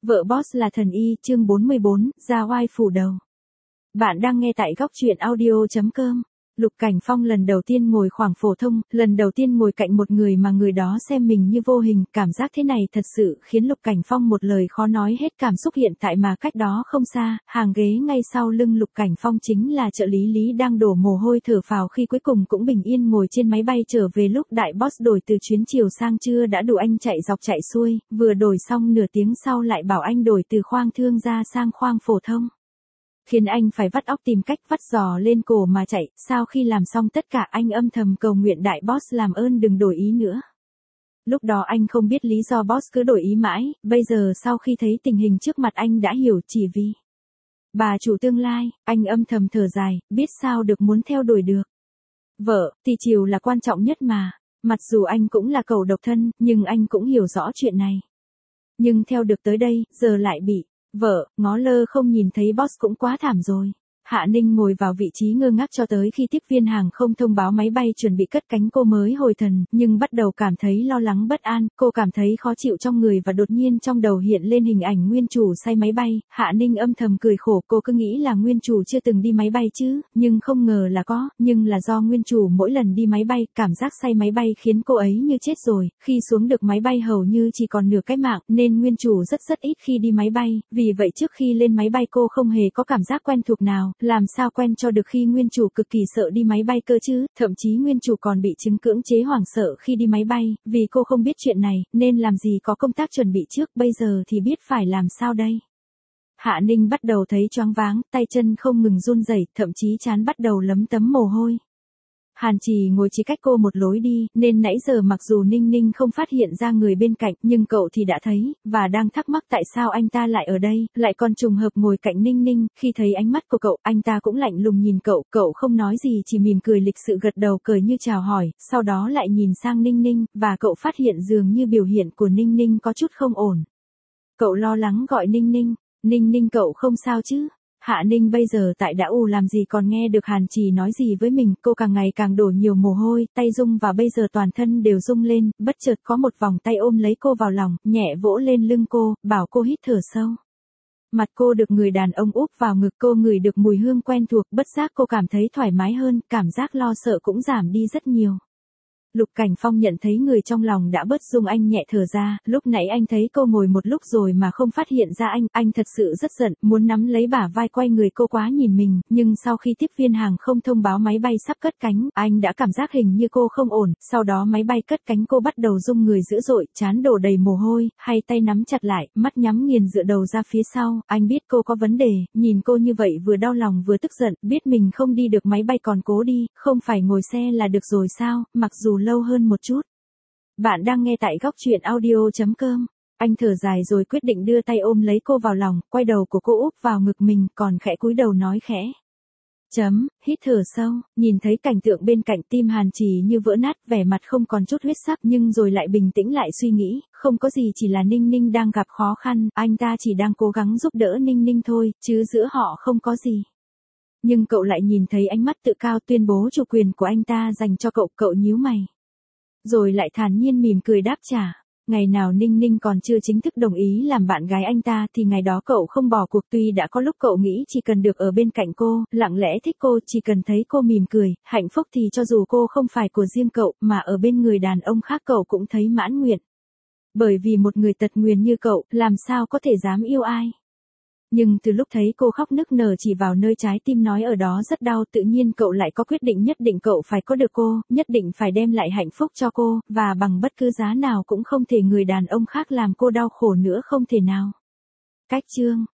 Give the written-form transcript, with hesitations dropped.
Vợ boss là thần y, chương 44, ra oai phủ đầu. Bạn đang nghe tại góc truyện audio.com. Lục Cảnh Phong lần đầu tiên ngồi khoảng phổ thông, lần đầu tiên ngồi cạnh một người mà người đó xem mình như vô hình, cảm giác thế này thật sự khiến Lục Cảnh Phong một lời khó nói hết cảm xúc hiện tại mà cách đó không xa, hàng ghế ngay sau lưng Lục Cảnh Phong chính là trợ lý Lý đang đổ mồ hôi thở phào khi cuối cùng cũng bình yên ngồi trên máy bay trở về lúc đại boss đổi từ chuyến chiều sang trưa đã đủ anh chạy dọc chạy xuôi, vừa đổi xong nửa tiếng sau lại bảo anh đổi từ khoang thương gia sang khoang phổ thông. Khiến anh phải vắt óc tìm cách vắt giò lên cổ mà chạy, sau khi làm xong tất cả anh âm thầm cầu nguyện đại boss làm ơn đừng đổi ý nữa. Lúc đó anh không biết lý do boss cứ đổi ý mãi, bây giờ sau khi thấy tình hình trước mặt anh đã hiểu chỉ vì bà chủ tương lai, anh âm thầm thở dài, biết sao được muốn theo đuổi được. Vợ, thì chiều là quan trọng nhất mà, mặc dù anh cũng là cậu độc thân, nhưng anh cũng hiểu rõ chuyện này. Nhưng theo được tới đây, giờ lại bị vợ, ngó lơ không nhìn thấy boss cũng quá thảm rồi. Hạ Ninh ngồi vào vị trí ngơ ngác cho tới khi tiếp viên hàng không thông báo máy bay chuẩn bị cất cánh cô mới hồi thần, nhưng bắt đầu cảm thấy lo lắng bất an, cô cảm thấy khó chịu trong người và đột nhiên trong đầu hiện lên hình ảnh nguyên chủ say máy bay, Hạ Ninh âm thầm cười khổ, cô cứ nghĩ là nguyên chủ chưa từng đi máy bay chứ, nhưng không ngờ là có, nhưng là do nguyên chủ mỗi lần đi máy bay, cảm giác say máy bay khiến cô ấy như chết rồi, khi xuống được máy bay hầu như chỉ còn nửa cái mạng, nên nguyên chủ rất ít khi đi máy bay, vì vậy trước khi lên máy bay cô không hề có cảm giác quen thuộc nào. Làm sao quen cho được khi nguyên chủ cực kỳ sợ đi máy bay cơ chứ, thậm chí nguyên chủ còn bị chứng cưỡng chế hoảng sợ khi đi máy bay, vì cô không biết chuyện này, nên làm gì có công tác chuẩn bị trước, bây giờ thì biết phải làm sao đây. Hạ Ninh bắt đầu thấy choáng váng, tay chân không ngừng run rẩy, thậm chí trán bắt đầu lấm tấm mồ hôi. Hàn Trì ngồi chỉ cách cô một lối đi, nên nãy giờ mặc dù Ninh Ninh không phát hiện ra người bên cạnh, nhưng cậu thì đã thấy, và đang thắc mắc tại sao anh ta lại ở đây, lại còn trùng hợp ngồi cạnh Ninh Ninh, khi thấy ánh mắt của cậu, anh ta cũng lạnh lùng nhìn cậu không nói gì chỉ mỉm cười lịch sự gật đầu cười như chào hỏi, sau đó lại nhìn sang Ninh Ninh, và cậu phát hiện dường như biểu hiện của Ninh Ninh có chút không ổn. Cậu lo lắng gọi Ninh Ninh, Ninh Ninh cậu không sao chứ? Hạ Ninh bây giờ tại đã làm gì còn nghe được Hàn Trì nói gì với mình, cô càng ngày càng đổ nhiều mồ hôi, tay rung và bây giờ toàn thân đều rung lên, bất chợt có một vòng tay ôm lấy cô vào lòng, nhẹ vỗ lên lưng cô, bảo cô hít thở sâu. Mặt cô được người đàn ông úp vào ngực, cô ngửi được mùi hương quen thuộc, bất giác cô cảm thấy thoải mái hơn, cảm giác lo sợ cũng giảm đi rất nhiều. Lục Cảnh Phong nhận thấy người trong lòng đã bớt rung, anh nhẹ thở ra, lúc nãy anh thấy cô ngồi một lúc rồi mà không phát hiện ra anh thật sự rất giận, muốn nắm lấy bả vai quay người cô quá nhìn mình, nhưng sau khi tiếp viên hàng không thông báo máy bay sắp cất cánh, anh đã cảm giác hình như cô không ổn, sau đó máy bay cất cánh cô bắt đầu rung người dữ dội, trán đổ đầy mồ hôi, hai tay nắm chặt lại, mắt nhắm nghiền dựa đầu ra phía sau, anh biết cô có vấn đề, nhìn cô như vậy vừa đau lòng vừa tức giận, biết mình không đi được máy bay còn cố đi, không phải ngồi xe là được rồi sao, mặc dù lâu hơn một chút. Bạn đang nghe tại góc truyện audio.com. Anh thở dài rồi quyết định đưa tay ôm lấy cô vào lòng, quay đầu của cô úp vào ngực mình, còn khẽ cúi đầu nói khẽ. Hít thở sâu, nhìn thấy cảnh tượng bên cạnh tim Hàn Trì như vỡ nát, vẻ mặt không còn chút huyết sắc nhưng rồi lại bình tĩnh lại suy nghĩ, không có gì chỉ là Ninh Ninh đang gặp khó khăn, anh ta chỉ đang cố gắng giúp đỡ Ninh Ninh thôi, chứ giữa họ không có gì. Nhưng cậu lại nhìn thấy ánh mắt tự cao tuyên bố chủ quyền của anh ta dành cho cậu nhíu mày. Rồi lại thản nhiên mỉm cười đáp trả. Ngày nào Ninh Ninh còn chưa chính thức đồng ý làm bạn gái anh ta thì ngày đó cậu không bỏ cuộc, tuy đã có lúc cậu nghĩ chỉ cần được ở bên cạnh cô, lặng lẽ thích cô, chỉ cần thấy cô mỉm cười, hạnh phúc thì cho dù cô không phải của riêng cậu mà ở bên người đàn ông khác cậu cũng thấy mãn nguyện. Bởi vì một người tật nguyền như cậu, làm sao có thể dám yêu ai. Nhưng từ lúc thấy cô khóc nức nở chỉ vào nơi trái tim nói ở đó rất đau, tự nhiên cậu lại có quyết định nhất định cậu phải có được cô, nhất định phải đem lại hạnh phúc cho cô, và bằng bất cứ giá nào cũng không thể người đàn ông khác làm cô đau khổ nữa, không thể nào. Cách chương